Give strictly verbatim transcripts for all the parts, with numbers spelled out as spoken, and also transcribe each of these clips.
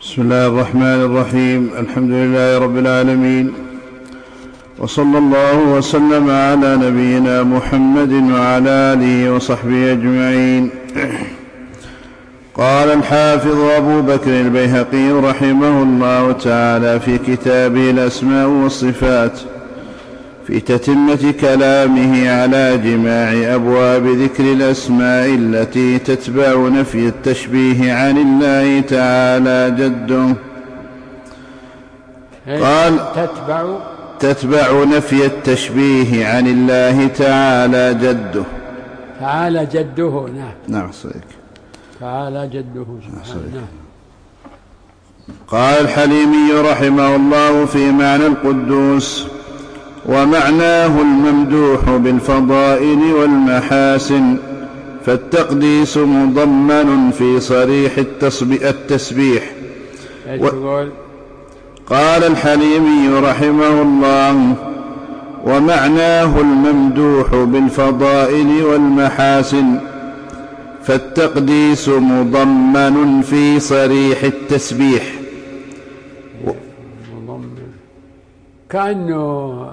بسم الله الرحمن الرحيم. الحمد لله رب العالمين، وصلى الله وسلم على نبينا محمد وعلى آله وصحبه أجمعين. قال الحافظ أبو بكر البيهقي رحمه الله تعالى في كتابه الأسماء والصفات في تتمة كلامه على جماع أبواب ذكر الأسماء التي تتبع نفي التشبيه عن الله تعالى جده. قال تتبع تتبع نفي التشبيه عن الله تعالى جده. تعالى جده. نعم نعم صديق. تعالى جده سبحانه. نعم. قال الحليمي رحمه الله في معنى القدوس: ومعناه الممدوح بالفضائل والمحاسن، فالتقديس مضمن في صريح التسبيح. و... قال الحليمي رحمه الله: ومعناه الممدوح بالفضائل والمحاسن، فالتقديس مضمن في صريح التسبيح. مضمن كأنه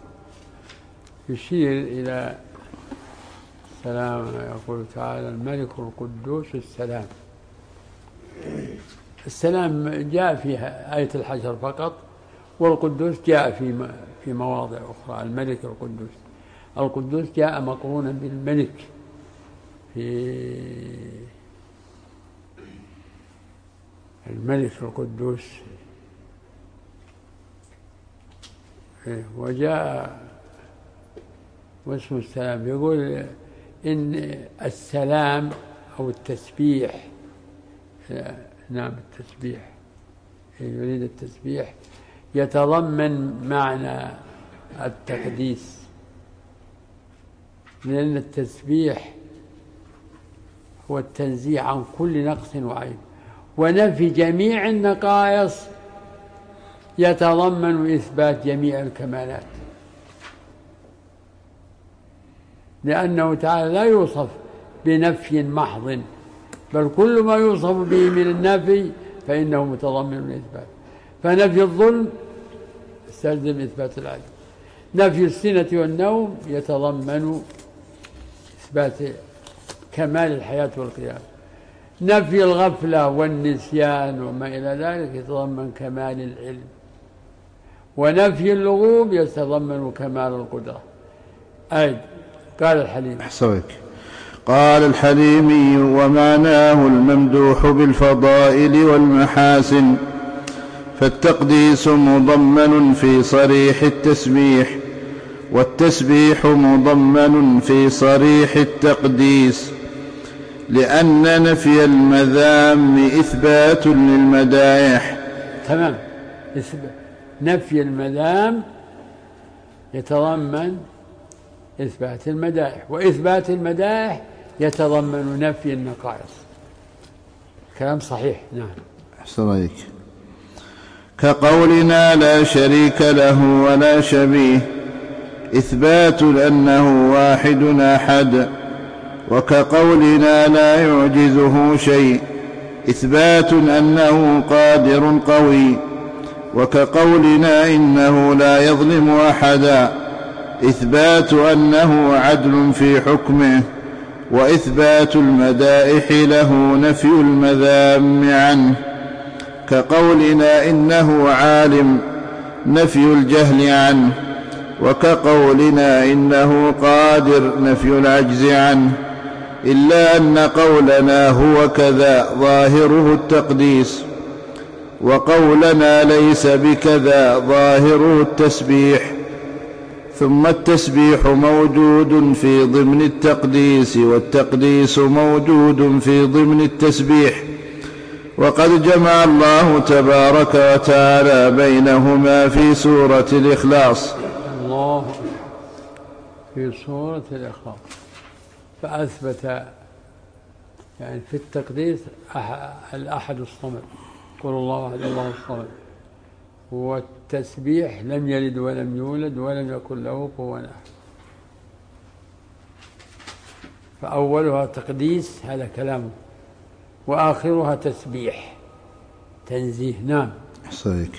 يشير إلى السلام. يقول تعالى: الملك القدوس السلام. السلام جاء في آية الحشر فقط، والقدوس جاء في في مواضع أخرى. الملك القدوس، القدوس جاء مقرونا بالملك في الملك القدوس، وجاء واسم السلام. يقول إن السلام أو التسبيح، نعم التسبيح، يريد التسبيح يتضمن معنى التقديس، لأن التسبيح هو التنزيه عن كل نقص وعيب ونفي جميع النقائص، يتضمن إثبات جميع الكمالات، لأنه تعالى لا يوصف بنفي محض، بل كل ما يوصف به من النفي فإنه متضمن الإثبات. فنفي الظلم يستلزم إثبات العدل، نفي السنة والنوم يتضمن إثبات كمال الحياة والقيام، نفي الغفلة والنسيان وما إلى ذلك يتضمن كمال العلم، ونفي اللغوب يتضمن كمال القدرة. أي قال الحليم أحسنك. قال الحليمي: ومعناه الممدوح بالفضائل والمحاسن، فالتقديس مضمن في صريح التسبيح، والتسبيح مضمن في صريح التقديس، لأن نفي المذام إثبات للمدائح. تمام. نفي المذام يتضمن إثبات المدائح، وإثبات المدائح يتضمن نفي النقائص. كلام صحيح. نعم. أحسن عليك. كقولنا لا شريك له ولا شبيه، إثبات أنه واحد أحد. وكقولنا لا يعجزه شيء، إثبات أنه قادر قوي. وكقولنا إنه لا يظلم أحدا، إثبات أنه عدل في حكمه. وإثبات المدائح له نفي المذام عنه. كقولنا إنه عالم، نفي الجهل عنه. وكقولنا إنه قادر، نفي العجز عنه. إلا أن قولنا هو كذا ظاهره التقديس، وقولنا ليس بكذا ظاهره التسبيح. ثم التسبيح موجود في ضمن التقديس، والتقديس موجود في ضمن التسبيح، وقد جمع الله تبارك وتعالى بينهما في سورة الإخلاص. الله في سورة الإخلاص فأثبت يعني في التقديس الأحد الصمد، قل الله أحد الله الصمد. والتسبيح لم يلد ولم يولد ولم يكن له كفوا أحد. فأولها تقديس، هذا كلامه، وآخرها تسبيح، تنزيه. نعم. صحيح.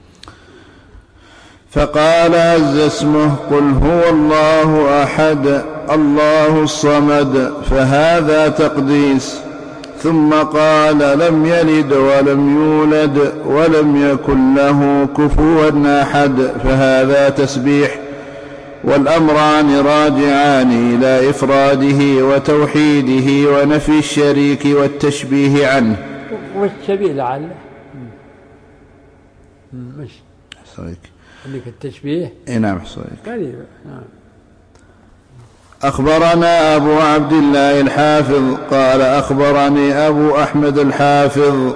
فقال عز اسمه قل هو الله أحد الله الصمد، فهذا تقديس. ثم قال لم يلد ولم يولد ولم يكن له كفوا أحد، فهذا تسبيح. والأمران راجعان إلى إفراده وتوحيده ونفي الشريك والتشبيه عنه. والشبيه لعله مش صحيح عندك التشبيه. إيه نعم صحيح. قريب. نعم. أخبرنا أبو عبد الله الحافظ قال أخبرني أبو أحمد الحافظ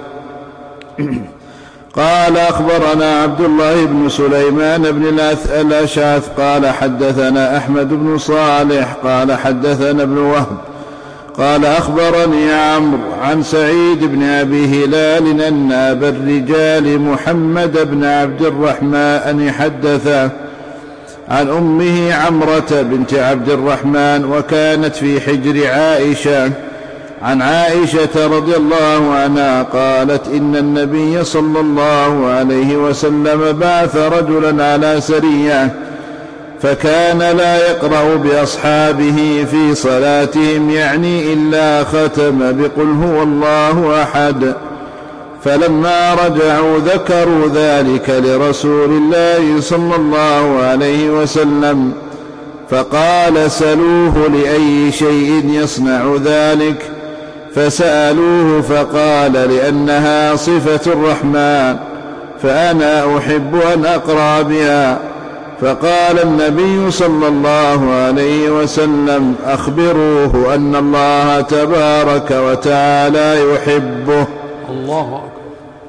قال أخبرنا عبد الله بن سليمان بن الأشعث قال حدثنا أحمد بن صالح قال حدثنا ابن وهب قال أخبرني عمرو عن سعيد بن أبي هلال أن أبا الرجال محمد بن عبد الرحمن حدثه عن أمه عمرة بنت عبد الرحمن وكانت في حجر عائشة عن عائشة رضي الله عنها قالت إن النبي صلى الله عليه وسلم بعث رجلا على سرية فكان لا يقرأ بأصحابه في صلاتهم يعني إلا ختم بقل هو الله أحد، فلما رجعوا ذكروا ذلك لرسول الله صلى الله عليه وسلم فقال سلوه لأي شيء يصنع ذلك، فسألوه فقال لأنها صفة الرحمن فأنا أحب أن أقرأ بها. فقال النبي صلى الله عليه وسلم أخبروه أن الله تبارك وتعالى يحبه. الله أكبر.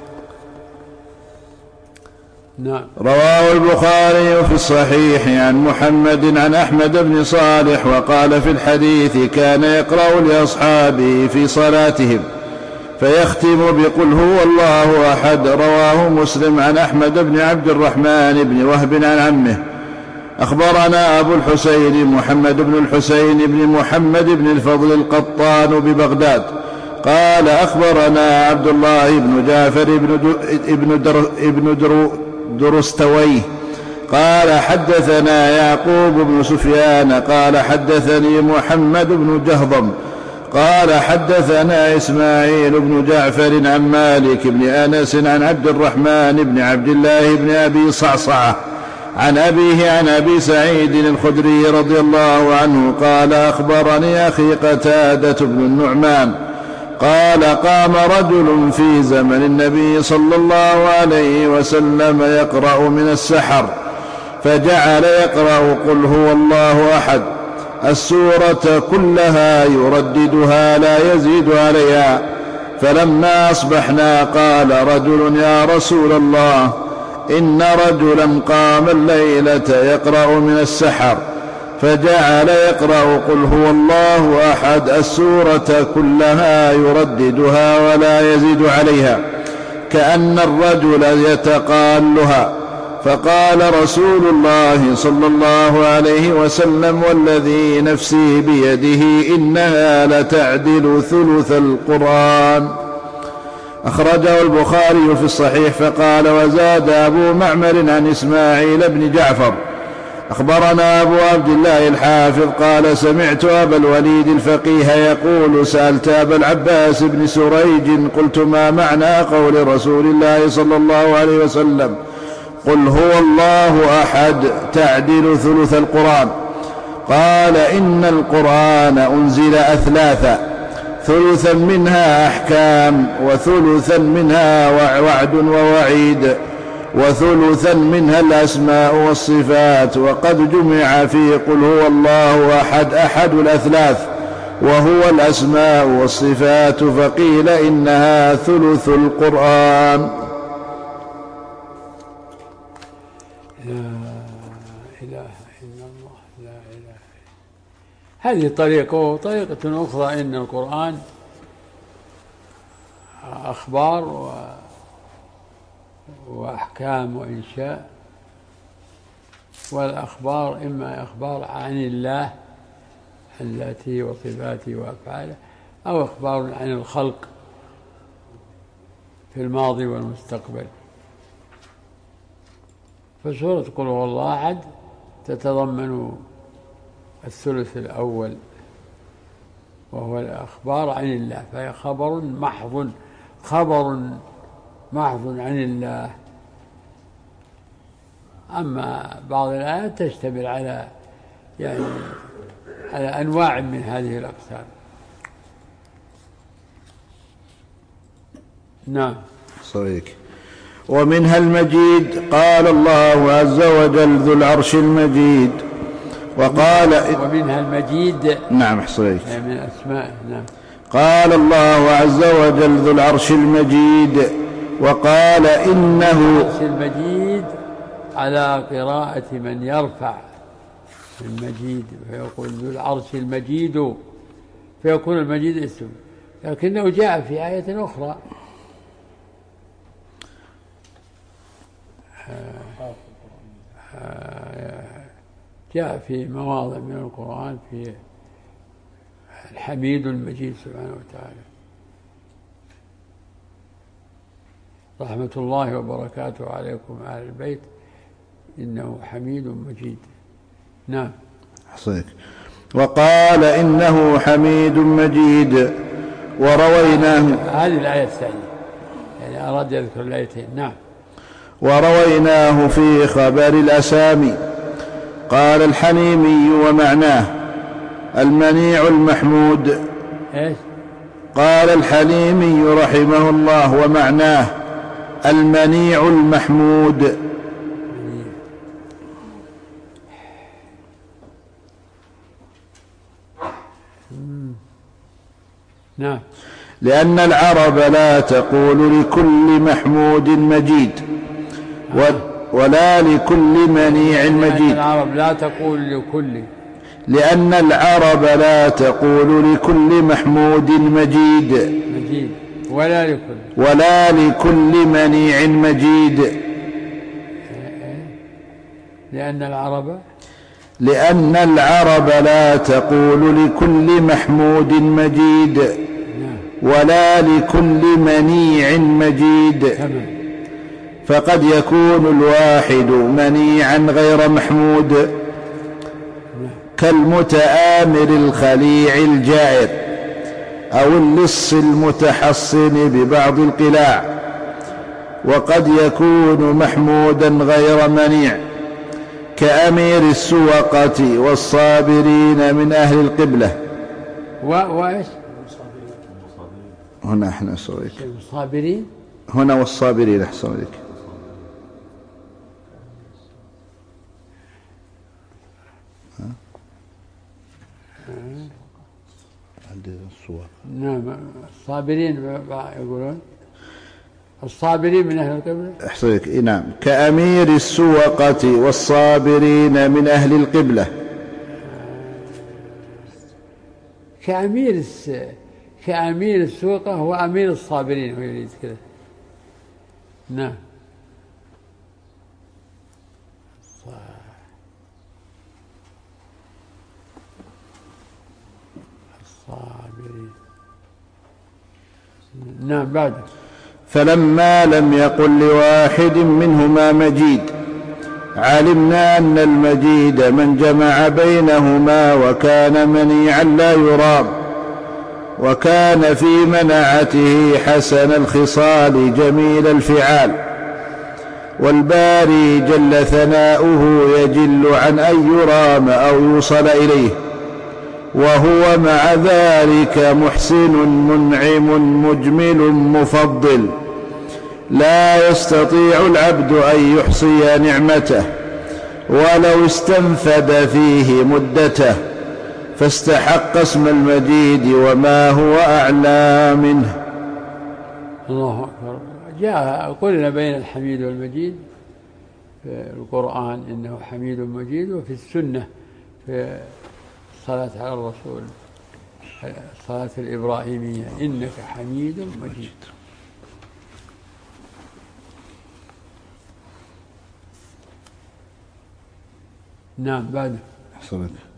نعم. رواه البخاري في الصحيح عن محمد عن أحمد بن صالح وقال في الحديث كان يقرأ لأصحابه في صلاتهم فيختم بقل هو الله أحد. رواه مسلم عن أحمد بن عبد الرحمن بن وهب عن عمه. أخبرنا أبو الحسين محمد بن الحسين بن محمد بن الفضل القطان ببغداد قال أخبرنا عبد الله بن جعفر بن در ابن در درستويه قال حدثنا يعقوب بن سفيان قال حدثني محمد بن جهضم قال حدثنا إسماعيل بن جعفر عن مالك بن أنس عن عبد الرحمن بن عبد الله بن أبي صعصعة عن أبيه عن أبي سعيد الخدري رضي الله عنه قال أخبرني أخي قتادة بن النعمان قال قام رجل في زمن النبي صلى الله عليه وسلم يقرأ من السحر فجعل يقرأ قل هو الله أحد السورة كلها يرددها لا يزيد عليها. فلما أصبحنا قال رجل يا رسول الله إن رجلا قام الليلة يقرأ من السحر فجعل يقرأ قل هو الله أحد السورة كلها يرددها ولا يزيد عليها كأن الرجل يتقالها. فقال رسول الله صلى الله عليه وسلم والذي نفسي بيده إنها لتعدل ثلث القرآن. أخرجه البخاري في الصحيح. فقال وزاد أبو معمر عن إسماعيل بن جعفر أخبرنا أبو عبد الله الحافظ قال سمعت أبا الوليد الفقيه يقول سألت أبا العباس بن سريج قلت ما معنى قول رسول الله صلى الله عليه وسلم قل هو الله أحد تعدل ثلث القرآن؟ قال إن القرآن أنزل أثلاثا ثلثا منها أحكام وثلثا منها وعد ووعيد وثلثا منها الأسماء والصفات وقد جمع في قل هو الله أحد أحد الأثلاث وهو الأسماء والصفات فقيل إنها ثلث القرآن. لا إله إلا الله لا إله. هذه طريقة. طريقة أخرى إن القرآن أخبار و وأحكام وإنشاء، والأخبار إما أخبار عن الله ذاته وصفاته وأفعاله أو أخبار عن الخلق في الماضي والمستقبل. فسورة قل هو الله أحد تتضمن الثلث الأول وهو الأخبار عن الله، فهي خبر محض خبر محض عن الله. أما بعض الآيات تشتمل على يعني على أنواع من هذه الأقسام. نعم. صحيح. ومنها المجيد، قال الله عز وجل ذو العرش المجيد، وقال ومنها المجيد. نعم صحيح. من أسماء. نعم. قال الله عز وجل ذو العرش المجيد، وقال إنه العرش المجيد على قراءة من يرفع المجيد فيقول ذو العرش المجيد، فيكون المجيد اسم، لكنه جاء في آية أخرى جاء في مواضع من القرآن في الحميد المجيد سبحانه وتعالى. رحمة الله وبركاته عليكم أهل البيت إنه حميد مجيد. نعم. حصيك. وقال إنه حميد مجيد. ورويناه، هذه الآية الثانية يعني أراد يذكر الآيتين. نعم. ورويناه في خبر الأسامي. قال الحليمي ومعناه المنيع المحمود. إيش؟ قال الحليمي رحمه الله ومعناه المنيع المحمود. نعم. لأن العرب لا تقول لكل محمود مجيد ولا لكل منيع مجيد. العرب لا تقول لكل لأن العرب لا تقول لكل محمود مجيد مجيد ولا لكل ولا لكل منيع مجيد. لأن العرب لأن العرب لا تقول لكل محمود مجيد ولا لكل منيع مجيد، فقد يكون الواحد منيعا غير محمود كالمتآمر الخليع الجائر أو اللص المتحصن ببعض القلاع، وقد يكون محمودا غير منيع كأمير السوقة والصابرين من أهل القبلة. وإيش هنا احنا صويك الصابرين هنا والصابرين احسن لك. نعم. الصابرين يقولون الصابرين من أهل القبلة. احسنك. نعم. كأمير السوقة والصابرين من أهل القبلة. كأمير الس... كأمير السوقة هو أمير الصابرين هو يريد كذا. نعم. الصابرين. نعم. بعد فلما لم يقل لواحد منهما مجيد علمنا أن المجيد من جمع بينهما وكان منيعا لا يرام وكان في مناعته حسن الخصال جميل الفعال، والباري جل ثناؤه يجل عن أن يرام أو يوصل إليه، وهو مع ذلك محسن منعم مجمل مفضل، لا يستطيع العبد أن يحصي نعمته ولو استنفد فيه مدته، فاستحق اسم المجيد وما هو أعلى منه. الله أكبر. جاء قلنا بين الحميد والمجيد في القرآن إنه حميد مجيد، وفي السنة في الصلاة على الرسول الصلاة الإبراهيمية إنك حميد مجيد. نعم. بعد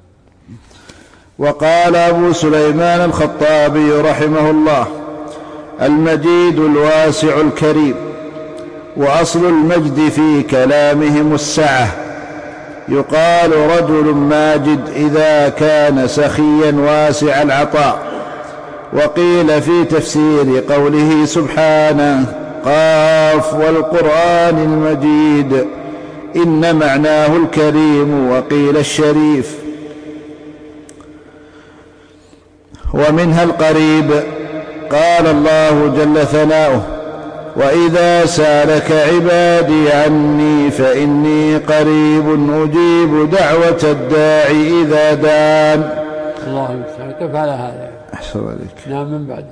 وقال أبو سليمان الخطابي رحمه الله المجيد الواسع الكريم. وأصل المجد في كلامهم السعة، يقال رجل ماجد إذا كان سخيا واسع العطاء. وقيل في تفسير قوله سبحانه قاف والقرآن المجيد إن معناه الكريم، وقيل الشريف. ومنها القريب، قال الله جل ثناؤه وإذا سالك عبادي عني فإني قريب أجيب دعوة الداعي إذا دعان. الله المستعان. كيف على هذا؟ أحسن عليك. نعم من بعد